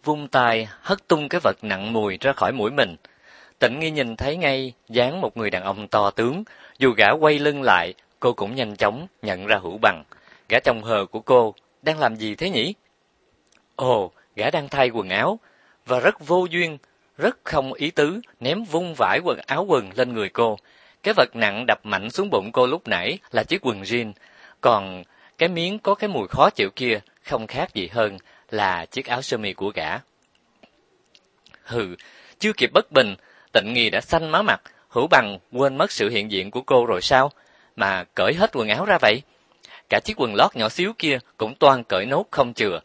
vung tay hất tung cái vật nặng mùi ra khỏi mũi mình. Tịnh Nghi nhìn thấy ngay dáng một người đàn ông to tướng, dù gã quay lưng lại, cô cũng nhanh chóng nhận ra Hữu Bằng. Gã chồng hờ của cô đang làm gì thế nhỉ? Ồ, gã đang thay quần áo, và rất vô duyên, rất không ý tứ ném vung vãi áo quần lên người cô. Cái vật nặng đập mạnh xuống bụng cô lúc nãy là chiếc quần jean, còn cái miếng có cái mùi khó chịu kia không khác gì hơn là chiếc áo sơ mi của gã. Hừ, chưa kịp bất bình, Tịnh Nghi đã xanh máu mặt. Hữu Bằng quên mất sự hiện diện của cô rồi sao, mà cởi hết quần áo ra vậy? Cả chiếc quần lót nhỏ xíu kia cũng toan cởi nốt không chừa.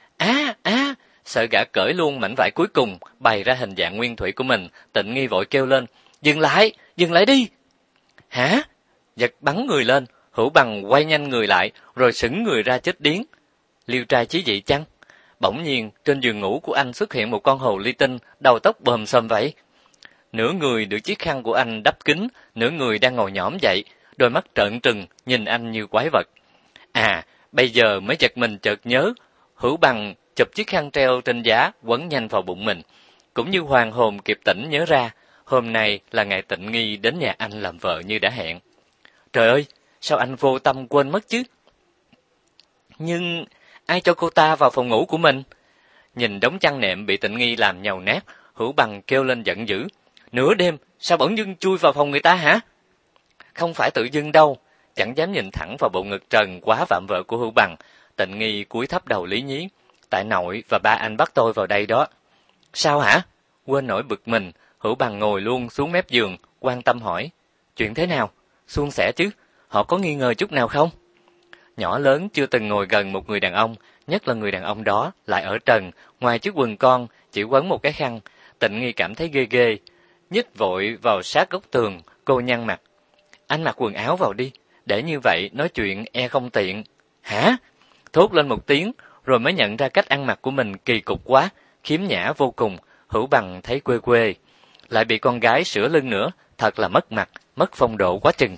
Sợ gã cởi luôn mảnh vải cuối cùng bày ra hình dạng nguyên thủy của mình, Tịnh Nghi vội kêu lên, dừng lại đi. Hả? Giật bắn người lên, Hữu Bằng quay nhanh người lại, rồi sững người ra chết điếng. Liêu trai chí dị chăng? Bỗng nhiên, trên giường ngủ của anh xuất hiện một con hồ ly tinh, đầu tóc bờm xồm vậy. Nửa người được chiếc khăn của anh đắp kín, nửa người đang ngồi nhõm dậy, đôi mắt trợn trừng nhìn anh như quái vật. Bây giờ mới giật mình chợt nhớ, Hữu Bằng chụp chiếc khăn treo trên giá quấn nhanh vào bụng mình, cũng như hoàng hồn kịp tỉnh nhớ ra, hôm nay là ngày Tịnh Nghi đến nhà anh làm vợ như đã hẹn. Trời ơi, sao anh vô tâm quên mất chứ? Nhưng ai cho cô ta vào phòng ngủ của mình? Nhìn đống chăn nệm bị Tịnh Nghi làm nhàu nát, Hữu Bằng kêu lên giận dữ. Nửa đêm, sao bỗng dưng chui vào phòng người ta hả? Không phải tự dưng đâu, chẳng dám nhìn thẳng vào bộ ngực trần quá vạm vỡ của Hữu Bằng. Tịnh Nghi cúi thấp đầu lý nhí. Tại nội và ba anh bắt tôi vào đây đó. Sao hả? Quên nổi bực mình, Hữu Bằng ngồi luôn xuống mép giường, quan tâm hỏi. Chuyện thế nào? Suôn sẻ chứ? Họ có nghi ngờ chút nào không? Nhỏ lớn chưa từng ngồi gần một người đàn ông, nhất là người đàn ông đó lại ở trần, ngoài chiếc quần con, chỉ quấn một cái khăn. Tịnh Nghi cảm thấy ghê ghê, nhích vội vào sát góc tường, cô nhăn mặt. Anh mặc quần áo vào đi, để như vậy nói chuyện e không tiện. Hả? Thốt lên một tiếng, rồi mới nhận ra cách ăn mặc của mình kỳ cục quá, khiếm nhã vô cùng. Hữu Bằng thấy quê quê, lại bị con gái sửa lưng nữa, thật là mất mặt, mất phong độ quá chừng.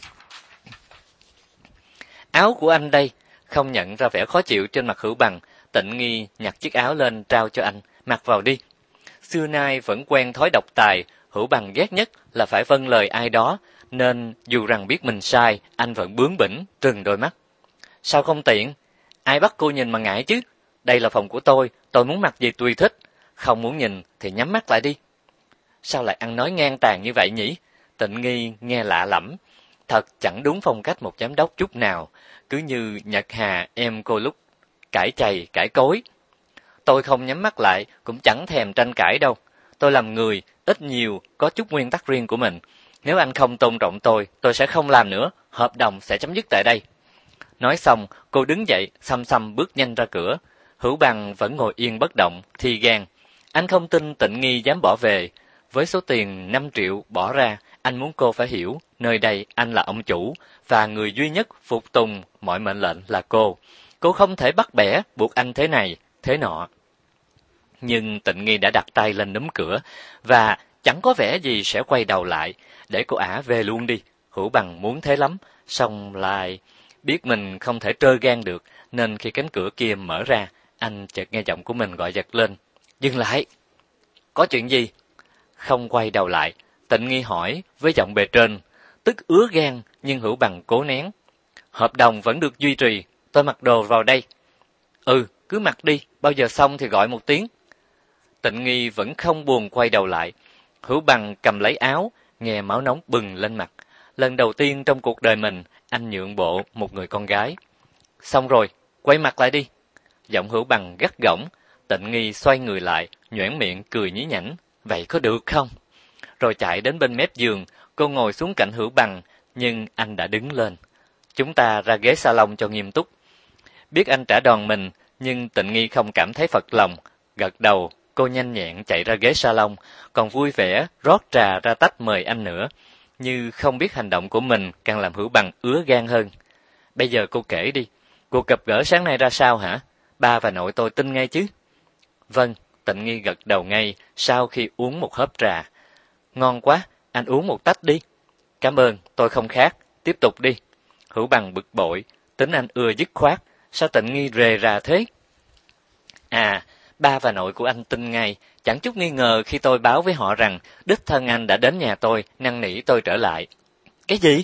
Áo của anh đây. Không nhận ra vẻ khó chịu trên mặt Hữu Bằng, Tịnh Nghi nhặt chiếc áo lên trao cho anh, mặc vào đi. Xưa nay vẫn quen thói độc tài, Hữu Bằng ghét nhất là phải vâng lời ai đó, nên dù rằng biết mình sai, anh vẫn bướng bỉnh, trừng đôi mắt. Sao không tiện? Ai bắt cô nhìn mà ngại chứ? Đây là phòng của tôi muốn mặc gì tùy thích. Không muốn nhìn thì nhắm mắt lại đi. Sao lại ăn nói ngang tàn như vậy nhỉ? Tịnh Nghi nghe lạ lẫm, thật chẳng đúng phong cách một giám đốc chút nào, cứ như Nhật Hà em cô lúc cãi chày cãi cối. Tôi không nhắm mắt lại cũng chẳng thèm tranh cãi đâu. Tôi làm người ít nhiều có chút nguyên tắc riêng của mình. Nếu anh không tôn trọng tôi sẽ không làm nữa, hợp đồng sẽ chấm dứt tại đây. Nói xong, cô đứng dậy, xăm xăm bước nhanh ra cửa. Hữu Bằng vẫn ngồi yên bất động, thì gan. Anh không tin Tịnh Nghi dám bỏ về. Với số tiền 5 triệu bỏ ra, anh muốn cô phải hiểu, nơi đây anh là ông chủ, và người duy nhất phục tùng mọi mệnh lệnh là cô. Cô không thể bắt bẻ, buộc anh thế này, thế nọ. Nhưng Tịnh Nghi đã đặt tay lên núm cửa, và chẳng có vẻ gì sẽ quay đầu lại, để cô ả về luôn đi. Hữu Bằng muốn thế lắm, xong lại biết mình không thể trơ gan được, nên khi cánh cửa kia mở ra, anh chợt nghe giọng của mình gọi giật lên. Dừng lại! Có chuyện gì? Không quay đầu lại, Tịnh Nghi hỏi với giọng bề trên, tức ứa gan nhưng Hữu Bằng cố nén. Hợp đồng vẫn được duy trì, tôi mặc đồ vào đây. Cứ mặc đi, bao giờ xong thì gọi một tiếng. Tịnh Nghi vẫn không buồn quay đầu lại. Hữu Bằng cầm lấy áo, nghe máu nóng bừng lên mặt. Lần đầu tiên trong cuộc đời mình, anh nhượng bộ một người con gái. Xong rồi, quay mặt lại đi. Giọng Hữu Bằng gắt gỏng. Tịnh Nghi xoay người lại, nhoẻn miệng cười nhí nhảnh. Vậy có được không? Rồi chạy đến bên mép giường, cô ngồi xuống cạnh Hữu Bằng, nhưng anh đã đứng lên. Chúng ta ra ghế salon cho nghiêm túc. Biết anh trả đòn mình, nhưng Tịnh Nghi không cảm thấy phật lòng. Gật đầu, cô nhanh nhẹn chạy ra ghế salon, còn vui vẻ rót trà ra tách mời anh nữa. Như không biết hành động của mình càng làm Hữu Bằng ứa gan hơn. Bây giờ cô kể đi, cuộc gặp gỡ sáng nay ra sao hả? Ba và nội tôi tin ngay chứ? Vâng, Tịnh Nghi gật đầu ngay sau khi uống một hớp trà. Ngon quá, anh uống một tách đi. Cảm ơn, tôi không khát, tiếp tục đi. Hữu Bằng bực bội, tính anh ưa dứt khoát, sao Tịnh Nghi rề rà thế? Ba và nội của anh tin ngay, chẳng chút nghi ngờ khi tôi báo với họ rằng đích thân anh đã đến nhà tôi, năn nỉ tôi trở lại. Cái gì?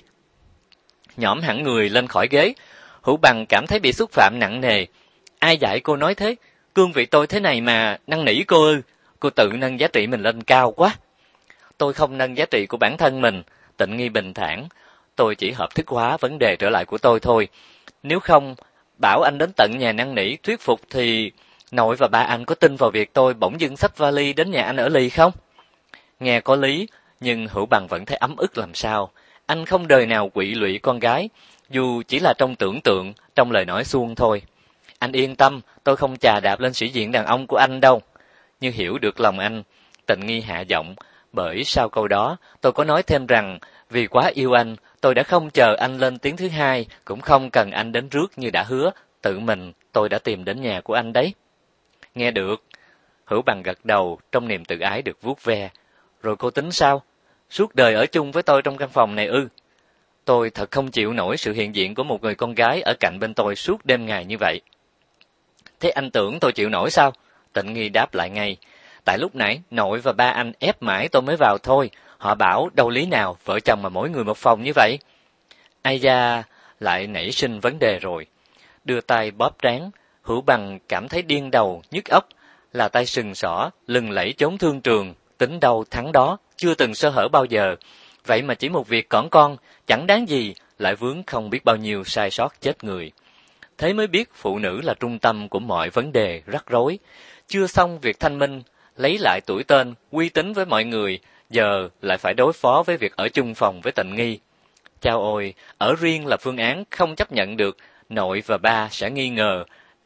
Nhõm hẳn người lên khỏi ghế, Hữu Bằng cảm thấy bị xúc phạm nặng nề. Ai dạy cô nói thế? Cương vị tôi thế này mà năn nỉ cô ư? Cô tự nâng giá trị mình lên cao quá. Tôi không nâng giá trị của bản thân mình, Tịnh Nghi bình thản. Tôi chỉ hợp thức hóa vấn đề trở lại của tôi thôi. Nếu không, bảo anh đến tận nhà năn nỉ, thuyết phục thì nội và ba anh có tin vào việc tôi bỗng dưng xách vali đến nhà anh ở lì không? Nghe có lý, nhưng Hữu Bằng vẫn thấy ấm ức làm sao. Anh không đời nào quỵ lụy con gái, dù chỉ là trong tưởng tượng, trong lời nói suông thôi. Anh yên tâm, tôi không chà đạp lên sĩ diện đàn ông của anh đâu. Như hiểu được lòng anh, Tịnh Nghi hạ giọng, bởi sau câu đó, tôi có nói thêm rằng, vì quá yêu anh, tôi đã không chờ anh lên tiếng thứ hai, cũng không cần anh đến rước như đã hứa, tự mình tôi đã tìm đến nhà của anh đấy. Nghe được, Hữu Bằng gật đầu trong niềm tự ái được vuốt ve. Rồi cô tính sao? Suốt đời ở chung với tôi trong căn phòng này ư? Tôi thật không chịu nổi sự hiện diện của một người con gái ở cạnh bên tôi suốt đêm ngày như vậy. Thế anh tưởng tôi chịu nổi sao? Tịnh Nghi đáp lại ngay. Tại lúc nãy, nội và ba anh ép mãi tôi mới vào thôi. Họ bảo đâu lý nào vợ chồng mà mỗi người một phòng như vậy. Ai da, lại nảy sinh vấn đề rồi. Đưa tay bóp trán, Hữu Bằng cảm thấy điên đầu, nhức óc. Là tay sừng sỏ, lừng lẫy chốn thương trường, tính đâu thắng đó, chưa từng sơ hở bao giờ. Vậy mà chỉ một việc cỏn con, chẳng đáng gì, lại vướng không biết bao nhiêu sai sót chết người. Thế mới biết phụ nữ là trung tâm của mọi vấn đề rắc rối. Chưa xong việc thanh minh, lấy lại tuổi tên, uy tín với mọi người, giờ lại phải đối phó với việc ở chung phòng với Tịnh Nghi. Chao ôi, ở riêng là phương án không chấp nhận được, nội và ba sẽ nghi ngờ,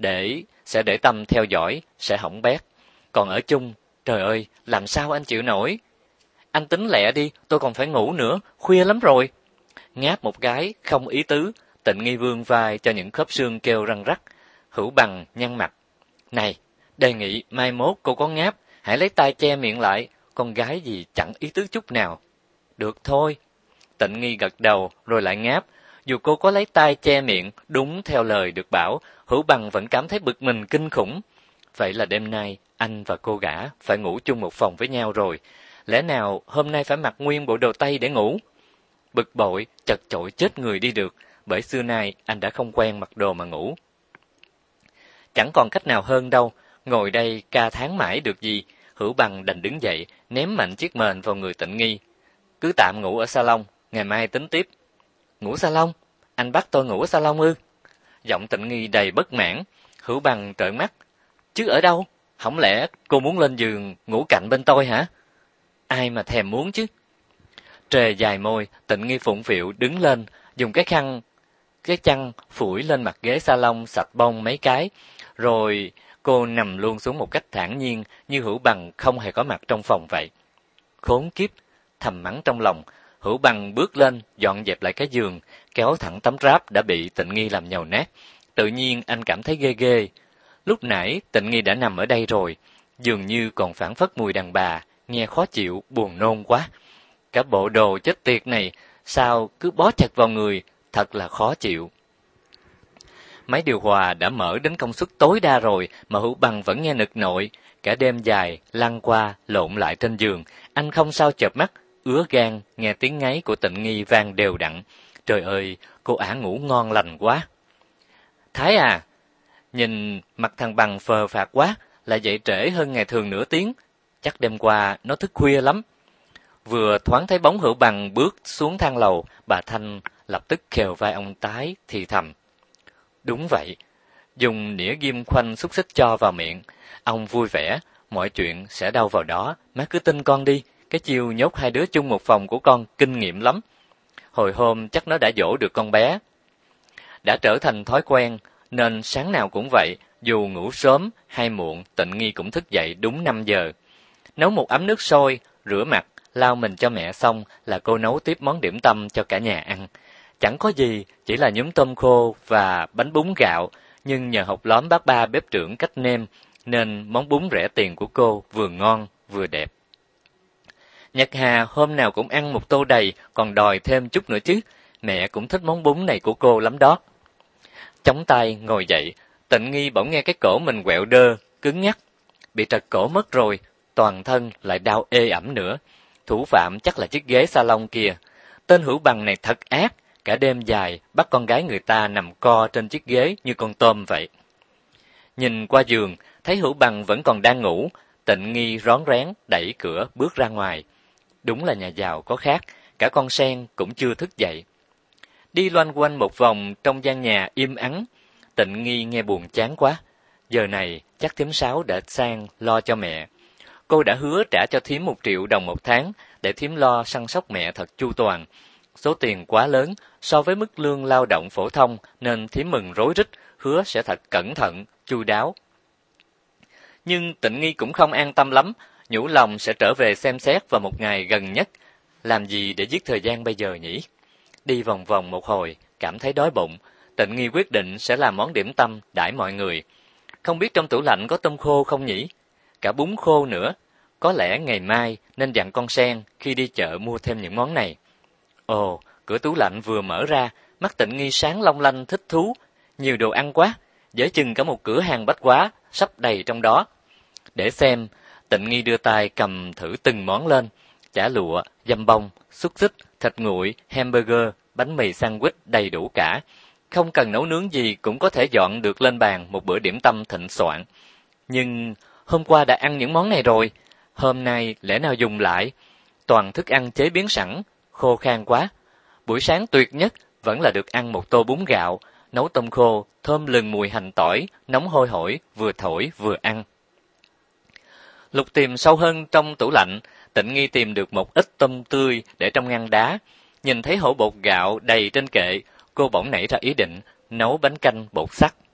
sẽ để tâm theo dõi, sẽ hỏng bét. Còn ở chung, trời ơi, làm sao anh chịu nổi? Anh tính lẹ đi, tôi còn phải ngủ nữa, khuya lắm rồi. Ngáp một cái, không ý tứ, Tịnh Nghi vươn vai cho những khớp xương kêu răng rắc. Hữu Bằng nhăn mặt. Này, đề nghị mai mốt cô có ngáp, hãy lấy tay che miệng lại, con gái gì chẳng ý tứ chút nào. Được thôi. Tịnh Nghi gật đầu rồi lại ngáp. Dù cô có lấy tay che miệng, đúng theo lời được bảo, Hữu Bằng vẫn cảm thấy bực mình kinh khủng. Vậy là đêm nay, anh và cô gã phải ngủ chung một phòng với nhau rồi. Lẽ nào hôm nay phải mặc nguyên bộ đồ tây để ngủ? Bực bội, chật chội chết người đi được, bởi xưa nay anh đã không quen mặc đồ mà ngủ. Chẳng còn cách nào hơn đâu, ngồi đây ca tháng mãi được gì, Hữu Bằng đành đứng dậy, ném mạnh chiếc mền vào người Tịnh Nghi. Cứ tạm ngủ ở salon, ngày mai tính tiếp. Ngủ salon? Anh bắt tôi ngủ ở salon ư? Giọng Tịnh Nghi đầy bất mãn, Hữu Bằng trợn mắt. Chứ ở đâu? Không lẽ cô muốn lên giường ngủ cạnh bên tôi hả? Ai mà thèm muốn chứ? Trề dài môi, Tịnh Nghi phụng phịu đứng lên, dùng cái chăn phủi lên mặt ghế salon sạch bông mấy cái, rồi cô nằm luôn xuống một cách thản nhiên như Hữu Bằng không hề có mặt trong phòng vậy. Khốn kiếp, thầm mắng trong lòng, Hữu Bằng bước lên dọn dẹp lại cái giường, kéo thẳng tấm ráp đã bị Tịnh Nghi làm nhầu nát. Tự nhiên anh cảm thấy ghê ghê. Lúc nãy Tịnh Nghi đã nằm ở đây rồi, dường như còn phảng phất mùi đàn bà, nghe khó chịu, buồn nôn quá. Cả bộ đồ chết tiệt này, sao cứ bó chặt vào người, thật là khó chịu. Máy điều hòa đã mở đến công suất tối đa rồi mà Hữu Bằng vẫn nghe nực nội. Cả đêm dài, lăn qua, lộn lại trên giường, anh không sao chợp mắt, ứa gan, nghe tiếng ngáy của Tịnh Nghi vang đều đặn. Trời ơi, cô ả ngủ ngon lành quá. Thái à, nhìn mặt thằng Bằng phờ phạc quá, lại dậy trễ hơn ngày thường nửa tiếng. Chắc đêm qua nó thức khuya lắm. Vừa thoáng thấy bóng Hữu Bằng bước xuống thang lầu, bà Thanh lập tức khều vai ông tái thì thầm. Đúng vậy, dùng nĩa ghim khoanh xúc xích cho vào miệng. Ông vui vẻ, mọi chuyện sẽ đâu vào đó, má cứ tin con đi, cái chiêu nhốt hai đứa chung một phòng của con kinh nghiệm lắm. Hồi hôm chắc nó đã dỗ được con bé. Đã trở thành thói quen, nên sáng nào cũng vậy, dù ngủ sớm hay muộn, Tịnh Nghi cũng thức dậy đúng 5 giờ. Nấu một ấm nước sôi, rửa mặt, lau mình cho mẹ xong là cô nấu tiếp món điểm tâm cho cả nhà ăn. Chẳng có gì, chỉ là nhúm tôm khô và bánh bún gạo, nhưng nhờ học lóm bác ba bếp trưởng cách nêm, nên món bún rẻ tiền của cô vừa ngon vừa đẹp. Nhật Hà hôm nào cũng ăn một tô đầy, còn đòi thêm chút nữa chứ, mẹ cũng thích món bún này của cô lắm đó. Chống tay ngồi dậy, Tịnh Nghi bỗng nghe cái cổ mình quẹo đơ, cứng nhắc. bị trật cổ mất rồi, toàn thân lại đau ê ẩm nữa. Thủ phạm chắc là chiếc ghế salon kia. Tên Hữu Bằng này thật ác, cả đêm dài bắt con gái người ta nằm co trên chiếc ghế như con tôm vậy. Nhìn qua giường, thấy Hữu Bằng vẫn còn đang ngủ, Tịnh Nghi rón rén đẩy cửa bước ra ngoài. Đúng là nhà giàu có khác, cả con sen cũng chưa thức dậy. Đi loanh quanh một vòng trong gian nhà im ắng, Tịnh Nghi nghe buồn chán quá. Giờ này chắc thím Sáu đã sang lo cho mẹ. Cô đã hứa trả cho thím 1 triệu đồng một tháng để thím lo săn sóc mẹ thật chu toàn. Số tiền quá lớn so với mức lương lao động phổ thông nên thím mừng rối rít, hứa sẽ thật cẩn thận, chu đáo. Nhưng Tịnh Nghi cũng không an tâm lắm, nhủ lòng sẽ trở về xem xét vào một ngày gần nhất. Làm gì để giết thời gian bây giờ nhỉ? Đi vòng vòng một hồi, cảm thấy đói bụng, Tịnh Nghi quyết định sẽ làm món điểm tâm đãi mọi người. Không biết trong tủ lạnh có tôm khô không nhỉ? Cả bún khô nữa. Có lẽ ngày mai nên dặn con Sen khi đi chợ mua thêm những món này. Ồ, cửa tủ lạnh vừa mở ra, mắt Tịnh Nghi sáng long lanh thích thú. Nhiều đồ ăn quá, dễ chừng cả một cửa hàng bách hóa sắp đầy trong đó. Để xem, Tịnh Nghi đưa tay cầm thử từng món lên. Chả lụa, dăm bông, xúc xích, thịt nguội, hamburger, bánh mì sandwich đầy đủ cả. Không cần nấu nướng gì cũng có thể dọn được lên bàn một bữa điểm tâm thịnh soạn. Nhưng hôm qua đã ăn những món này rồi, hôm nay lẽ nào dùng lại? Toàn thức ăn chế biến sẵn, khô khan quá. Buổi sáng tuyệt nhất vẫn là được ăn một tô bún gạo, nấu tôm khô, thơm lừng mùi hành tỏi, nóng hôi hổi, vừa thổi vừa ăn. Lục tìm sâu hơn trong tủ lạnh, Tịnh Nghi tìm được một ít tôm tươi để trong ngăn đá. Nhìn thấy hũ bột gạo đầy trên kệ, cô bỗng nảy ra ý định nấu bánh canh bột sắt.